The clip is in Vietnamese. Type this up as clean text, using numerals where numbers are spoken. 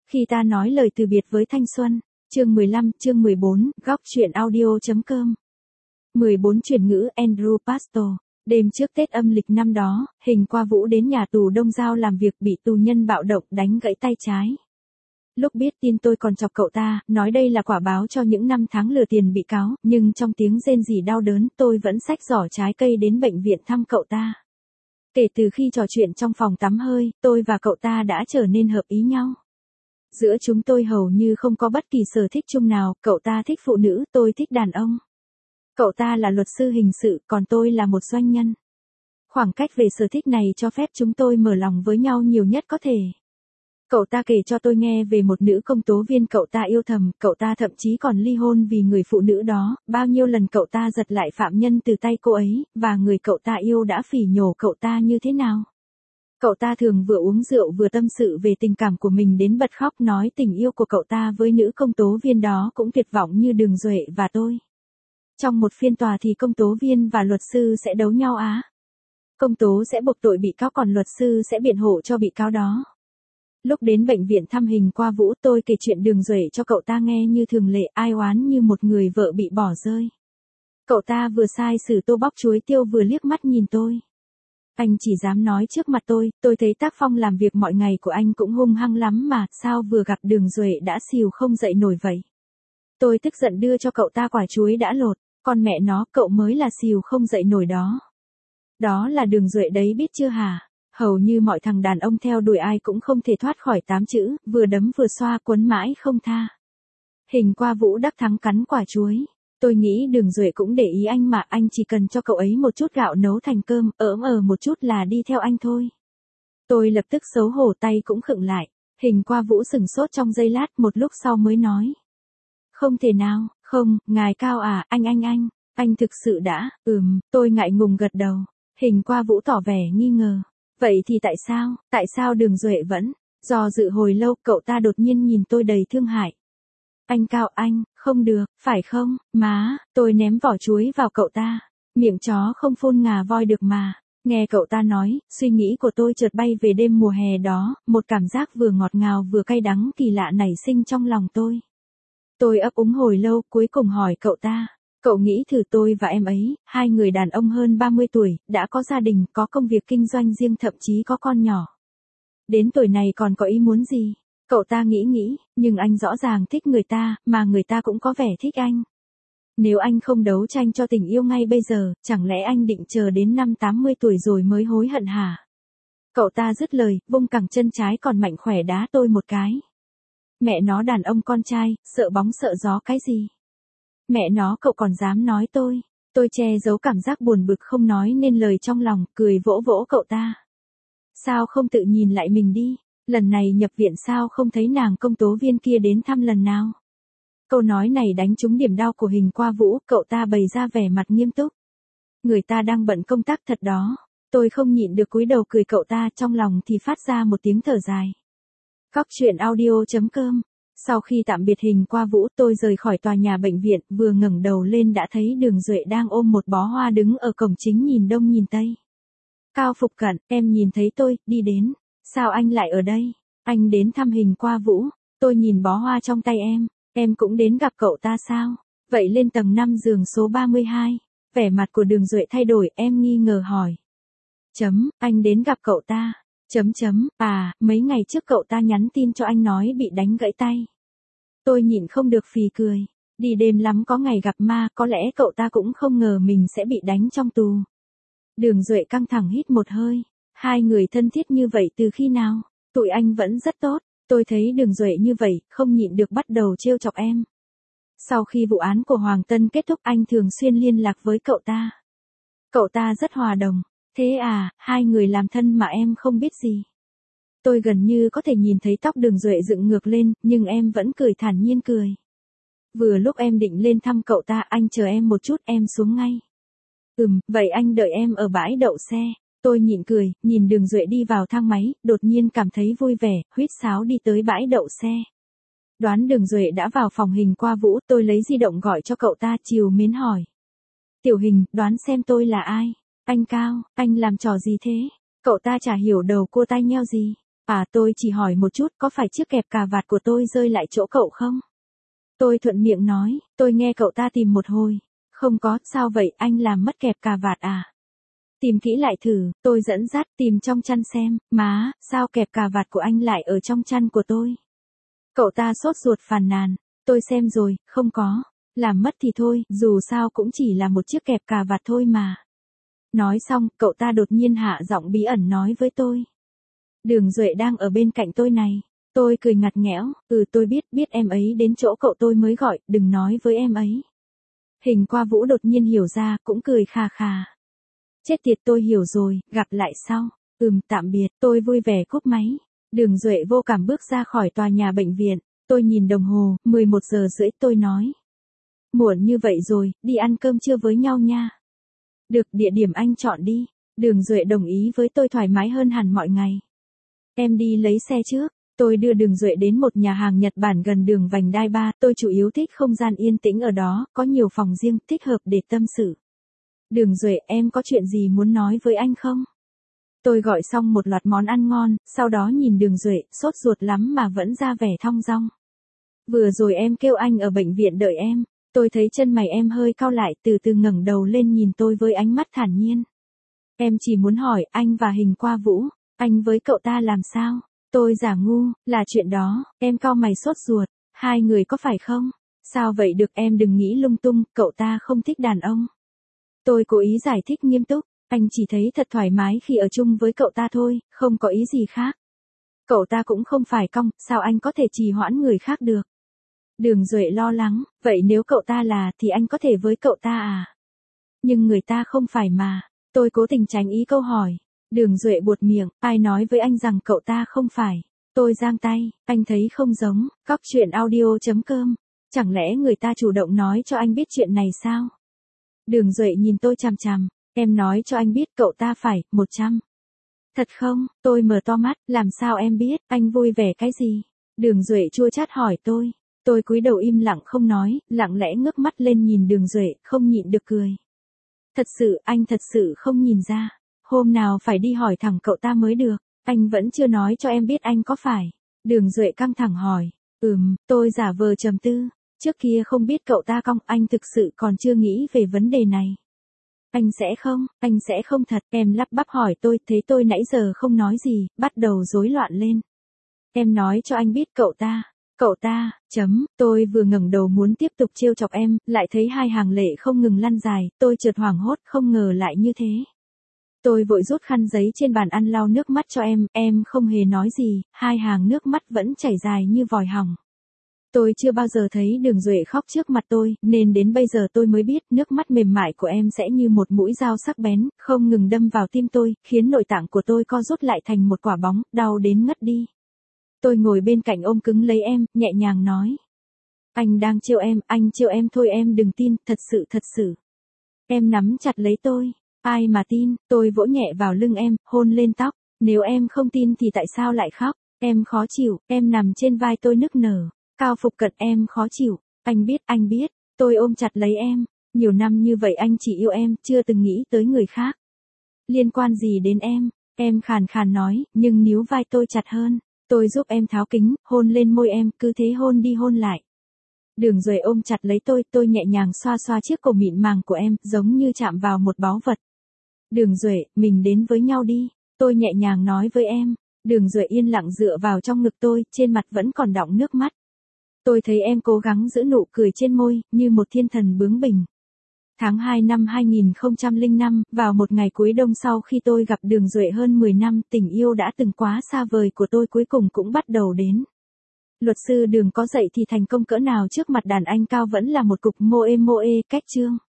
Khi ta nói lời từ biệt với thanh xuân, chương 15, chương 14, góc truyện audio.com. 14 chuyển ngữ Andrew Pastor. Đêm trước Tết âm lịch năm đó, Hình Qua Vũ đến nhà tù Đông Giao làm việc bị tù nhân bạo động đánh gãy tay trái. Lúc biết tin tôi còn chọc cậu ta, nói đây là quả báo cho những năm tháng lừa tiền bị cáo, nhưng trong tiếng rên rỉ đau đớn tôi vẫn xách giỏ trái cây đến bệnh viện thăm cậu ta. Kể từ khi trò chuyện trong phòng tắm hơi, tôi và cậu ta đã trở nên hợp ý nhau. Giữa chúng tôi hầu như không có bất kỳ sở thích chung nào, cậu ta thích phụ nữ, tôi thích đàn ông. Cậu ta là luật sư hình sự, còn tôi là một doanh nhân. Khoảng cách về sở thích này cho phép chúng tôi mở lòng với nhau nhiều nhất có thể. Cậu ta kể cho tôi nghe về một nữ công tố viên cậu ta yêu thầm, cậu ta thậm chí còn ly hôn vì người phụ nữ đó, bao nhiêu lần cậu ta giật lại phạm nhân từ tay cô ấy, và người cậu ta yêu đã phỉ nhổ cậu ta như thế nào. Cậu ta thường vừa uống rượu vừa tâm sự về tình cảm của mình đến bật khóc, nói tình yêu của cậu ta với nữ công tố viên đó cũng tuyệt vọng như Đường Duệ và tôi. Trong một phiên tòa thì công tố viên và luật sư sẽ đấu nhau á. Công tố sẽ buộc tội bị cáo còn luật sư sẽ biện hộ cho bị cáo đó. Lúc đến bệnh viện thăm Hình Qua Vũ tôi kể chuyện Đường Duệ cho cậu ta nghe như thường lệ, ai oán như một người vợ bị bỏ rơi. Cậu ta vừa sai xử tô bóc chuối tiêu vừa liếc mắt nhìn tôi. Anh chỉ dám nói trước mặt tôi thấy tác phong làm việc mọi ngày của anh cũng hung hăng lắm mà, sao vừa gặp Đường Duệ đã xìu không dậy nổi vậy. Tôi tức giận đưa cho cậu ta quả chuối đã lột, con mẹ nó, cậu mới là xìu không dậy nổi đó. Đó là Đường Duệ đấy biết chưa hả? Hầu như mọi thằng đàn ông theo đuổi ai cũng không thể thoát khỏi 8 chữ, vừa đấm vừa xoa quấn mãi không tha. Hình Qua Vũ đắc thắng cắn quả chuối. Tôi nghĩ Đường Duệ cũng để ý anh mà, anh chỉ cần cho cậu ấy một chút gạo nấu thành cơm, một chút là đi theo anh thôi. Tôi lập tức xấu hổ, tay cũng khựng lại. Hình Qua Vũ sửng sốt trong giây lát, một lúc sau mới nói. Không thể nào, không, ngài Cao à, anh thực sự đã, tôi ngại ngùng gật đầu. Hình Qua Vũ tỏ vẻ nghi ngờ. Vậy thì tại sao Đường Duệ vẫn, do dự hồi lâu, cậu ta đột nhiên nhìn tôi đầy thương hại. Anh Cao, không được, phải không, má, tôi ném vỏ chuối vào cậu ta. Miệng chó không phun ngà voi được mà. Nghe cậu ta nói, suy nghĩ của tôi chợt bay về đêm mùa hè đó, một cảm giác vừa ngọt ngào vừa cay đắng kỳ lạ nảy sinh trong lòng tôi. Tôi ấp úng hồi lâu, cuối cùng hỏi cậu ta. Cậu nghĩ thử, tôi và em ấy, hai người đàn ông hơn 30 tuổi, đã có gia đình, có công việc kinh doanh riêng, thậm chí có con nhỏ. Đến tuổi này còn có ý muốn gì? Cậu ta nghĩ, nhưng anh rõ ràng thích người ta, mà người ta cũng có vẻ thích anh. Nếu anh không đấu tranh cho tình yêu ngay bây giờ, chẳng lẽ anh định chờ đến năm 80 tuổi rồi mới hối hận hả? Cậu ta dứt lời, vung cẳng chân trái còn mạnh khỏe đá tôi một cái. Mẹ nó, đàn ông con trai, sợ bóng sợ gió cái gì? Mẹ nó, cậu còn dám nói tôi. Tôi che giấu cảm giác buồn bực không nói nên lời trong lòng, cười vỗ vỗ cậu ta. Sao không tự nhìn lại mình đi, lần này nhập viện sao không thấy nàng công tố viên kia đến thăm lần nào? Câu nói này đánh trúng điểm đau của Hình Qua Vũ, cậu ta bày ra vẻ mặt nghiêm túc. Người ta đang bận công tác thật đó. Tôi không nhịn được cúi đầu cười, cậu ta trong lòng thì phát ra một tiếng thở dài. Góc truyện audio.com. Sau khi tạm biệt Hình Qua Vũ tôi rời khỏi tòa nhà bệnh viện, vừa ngẩng đầu lên đã thấy Đường Duệ đang ôm một bó hoa đứng ở cổng chính nhìn đông nhìn tây. Cao Phục Cận, em nhìn thấy tôi, đi đến. Sao anh lại ở đây? Anh đến thăm Hình Qua Vũ. Tôi nhìn bó hoa trong tay em cũng đến gặp cậu ta sao? Vậy lên tầng 5 giường số 32. Vẻ mặt của Đường Duệ thay đổi, em nghi ngờ hỏi. Anh đến gặp cậu ta. Mấy ngày trước cậu ta nhắn tin cho anh nói bị đánh gãy tay. Tôi nhịn không được phì cười. Đi đêm lắm có ngày gặp ma, có lẽ cậu ta cũng không ngờ mình sẽ bị đánh trong tù. Đường Duệ căng thẳng hít một hơi. Hai người thân thiết như vậy từ khi nào? Tụi anh vẫn rất tốt. Tôi thấy Đường Duệ như vậy, không nhịn được bắt đầu trêu chọc em. Sau khi vụ án của Hoàng Tân kết thúc anh thường xuyên liên lạc với cậu ta. Cậu ta rất hòa đồng. Thế à, hai người làm thân mà em không biết gì. Tôi gần như có thể nhìn thấy tóc Đường Duệ dựng ngược lên, nhưng em vẫn cười thản nhiên cười. Vừa lúc em định lên thăm cậu ta, anh chờ em một chút, em xuống ngay. Vậy anh đợi em ở bãi đậu xe. Tôi nhịn cười, nhìn Đường Duệ đi vào thang máy, đột nhiên cảm thấy vui vẻ, huýt sáo đi tới bãi đậu xe. Đoán Đường Duệ đã vào phòng Hình Qua Vũ, tôi lấy di động gọi cho cậu ta, trìu mến hỏi. Tiểu Hình, đoán xem tôi là ai? Anh Cao, anh làm trò gì thế? Cậu ta chả hiểu đầu cua tai nheo gì. À tôi chỉ hỏi một chút có phải chiếc kẹp cà vạt của tôi rơi lại chỗ cậu không? Tôi thuận miệng nói, tôi nghe cậu ta tìm một hồi. Không có, sao vậy anh làm mất kẹp cà vạt à? Tìm kỹ lại thử, tôi dẫn dắt tìm trong chăn xem, má, sao kẹp cà vạt của anh lại ở trong chăn của tôi? Cậu ta sốt ruột phàn nàn, tôi xem rồi, không có, làm mất thì thôi, dù sao cũng chỉ là một chiếc kẹp cà vạt thôi mà. Nói xong, cậu ta đột nhiên hạ giọng bí ẩn nói với tôi. Đường Duệ đang ở bên cạnh tôi này. Tôi cười ngặt nghẽo, tôi biết em ấy đến chỗ cậu tôi mới gọi, đừng nói với em ấy. Hình Qua Vũ đột nhiên hiểu ra, cũng cười khà khà. Chết tiệt tôi hiểu rồi, gặp lại sau. Tạm biệt, tôi vui vẻ cúp máy. Đường Duệ vô cảm bước ra khỏi tòa nhà bệnh viện. Tôi nhìn đồng hồ, 11 giờ rưỡi tôi nói. Muộn như vậy rồi, đi ăn cơm trưa với nhau nha. Được, địa điểm anh chọn đi. Đường Duệ đồng ý với tôi thoải mái hơn hẳn mọi ngày. Em đi lấy xe trước. Tôi đưa Đường Duệ đến một nhà hàng Nhật Bản gần đường vành đai 3, tôi chủ yếu thích không gian yên tĩnh ở đó, có nhiều phòng riêng, thích hợp để tâm sự. Đường Duệ, em có chuyện gì muốn nói với anh không? Tôi gọi xong một loạt món ăn ngon, sau đó nhìn Đường Duệ, sốt ruột lắm mà vẫn ra vẻ thong dong. Vừa rồi em kêu anh ở bệnh viện đợi em, tôi thấy chân mày em hơi cau lại, từ từ ngẩng đầu lên nhìn tôi với ánh mắt thản nhiên. Em chỉ muốn hỏi, anh và Hình Qua Vũ, anh với cậu ta làm sao? Tôi giả ngu, là chuyện đó, em cau mày sốt ruột, hai người có phải không? Sao vậy được, em đừng nghĩ lung tung, cậu ta không thích đàn ông. Tôi cố ý giải thích nghiêm túc, anh chỉ thấy thật thoải mái khi ở chung với cậu ta thôi, không có ý gì khác. Cậu ta cũng không phải cong, sao anh có thể trì hoãn người khác được? Đường Duệ lo lắng, vậy nếu cậu ta là thì anh có thể với cậu ta à? Nhưng người ta không phải mà, tôi cố tình tránh ý câu hỏi. Đường Duệ buột miệng, ai nói với anh rằng cậu ta không phải? Tôi giang tay, anh thấy không giống, cóc chuyện audio.com. Chẳng lẽ người ta chủ động nói cho anh biết chuyện này sao? Đường Duệ nhìn tôi chằm chằm, em nói cho anh biết cậu ta phải, 100. Thật không? Tôi mở to mắt, làm sao em biết, anh vui vẻ cái gì? Đường Duệ chua chát hỏi tôi. Tôi cúi đầu im lặng không nói, lặng lẽ ngước mắt lên nhìn Đường Duệ, không nhịn được cười. Thật sự, anh thật sự không nhìn ra. Hôm nào phải đi hỏi thẳng cậu ta mới được, anh vẫn chưa nói cho em biết anh có phải. Đường Duệ căng thẳng hỏi, tôi giả vờ trầm tư, trước kia không biết cậu ta cong, anh thực sự còn chưa nghĩ về vấn đề này. Anh sẽ không thật, em lắp bắp hỏi tôi, thấy tôi nãy giờ không nói gì, bắt đầu rối loạn lên. Em nói cho anh biết cậu ta, tôi vừa ngẩng đầu muốn tiếp tục trêu chọc em, lại thấy hai hàng lệ không ngừng lăn dài, tôi chợt hoảng hốt, không ngờ lại như thế. Tôi vội rút khăn giấy trên bàn ăn lau nước mắt cho em không hề nói gì, hai hàng nước mắt vẫn chảy dài như vòi hỏng. Tôi chưa bao giờ thấy Đường Duệ khóc trước mặt tôi, nên đến bây giờ tôi mới biết nước mắt mềm mại của em sẽ như một mũi dao sắc bén, không ngừng đâm vào tim tôi, khiến nội tạng của tôi co rút lại thành một quả bóng, đau đến ngất đi. Tôi ngồi bên cạnh ôm cứng lấy em, nhẹ nhàng nói. Anh đang trêu em, anh trêu em thôi, em đừng tin, thật sự. Em nắm chặt lấy tôi. Ai mà tin, tôi vỗ nhẹ vào lưng em, hôn lên tóc. Nếu em không tin thì tại sao lại khóc? Em khó chịu, em nằm trên vai tôi nức nở. Cao Phục Cận, em khó chịu. Anh biết. Tôi ôm chặt lấy em. Nhiều năm như vậy anh chỉ yêu em, chưa từng nghĩ tới người khác. Liên quan gì đến em? Em khàn khàn nói, nhưng níu vai tôi chặt hơn. Tôi giúp em tháo kính, hôn lên môi em, cứ thế hôn đi hôn lại. Đường Duệ ôm chặt lấy tôi nhẹ nhàng xoa xoa chiếc cổ mịn màng của em, giống như chạm vào một báu vật. Đường Duệ, mình đến với nhau đi, tôi nhẹ nhàng nói với em. Đường Duệ yên lặng dựa vào trong ngực tôi, trên mặt vẫn còn đọng nước mắt. Tôi thấy em cố gắng giữ nụ cười trên môi, như một thiên thần bướng bỉnh. Tháng 2 năm 2005, vào một ngày cuối đông sau khi tôi gặp Đường Duệ hơn 10 năm, tình yêu đã từng quá xa vời của tôi cuối cùng cũng bắt đầu đến. Luật sư Đường có dạy thì thành công cỡ nào trước mặt đàn anh cao vẫn là một cục moe, cách chương.